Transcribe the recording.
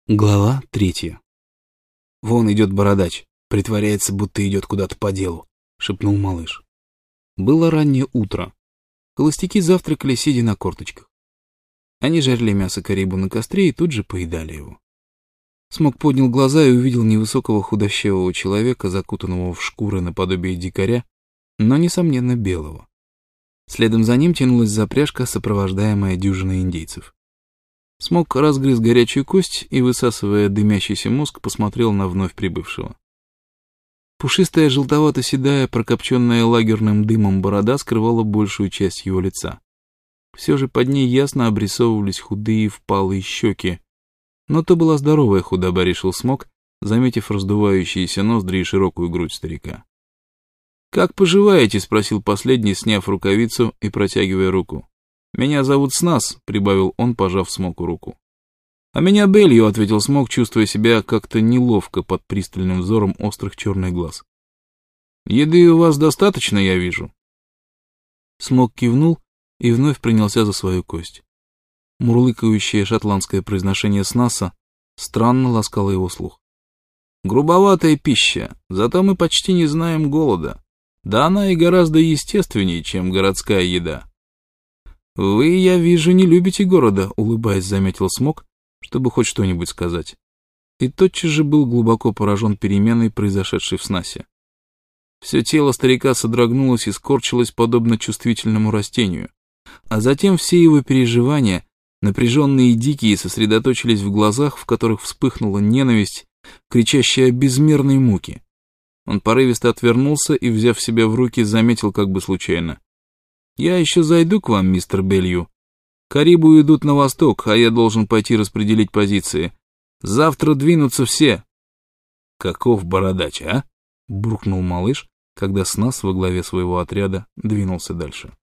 Глава 3. «Вон идет бородач, притворяется, будто идет куда-то по делу», — шепнул малыш. Было раннее утро. Холостяки завтракали, сидя на корточках. Они жарили мясо карибу на костре и тут же поедали его. Смок поднял глаза и увидел невысокого худощавого человека, закутанного в шкуры наподобие дикаря, но, несомненно, белого. Следом за ним тянулась запряжка, сопровождаемая дюжиной индейцев. Смок разгрыз горячую кость и, высасывая дымящийся мозг, посмотрел на вновь прибывшего. Пушистая, желтовато-седая, прокопченная лагерным дымом борода скрывала большую часть его лица. Все же под ней ясно обрисовывались худые впалые щеки. Но то была здоровая худоба, решил Смок, заметив раздувающиеся ноздри и широкую грудь старика. «Как поживаете?» — спросил последний, сняв рукавицу и протягивая руку. «Меня зовут Снас», — прибавил он, пожав Смоку руку. «А меня Белью», — ответил Смок, чувствуя себя как-то неловко под пристальным взором острых черных глаз. «Еды у вас достаточно, я вижу». Смок кивнул и вновь принялся за свою кость. Мурлыкающее шотландское произношение Снаса странно ласкало его слух. «Грубоватая пища, зато мы почти не знаем голода. Да она и гораздо естественнее, чем городская еда». «Вы, я вижу, не любите города», — улыбаясь, заметил Смок, чтобы хоть что-нибудь сказать. И тотчас же был глубоко поражен переменой, произошедшей в Снасе. Все тело старика содрогнулось и скорчилось подобно чувствительному растению, а затем все его переживания, напряженные и дикие, сосредоточились в глазах, в которых вспыхнула ненависть, кричащая о безмерной муке. Он порывисто отвернулся и, взяв себя в руки, заметил как бы случайно: «Я еще зайду к вам, мистер Белью. Карибу идут на восток, а я должен пойти распределить позиции. Завтра двинутся все». «Каков бородач, а?» — буркнул малыш, когда Снас во главе своего отряда двинулся дальше.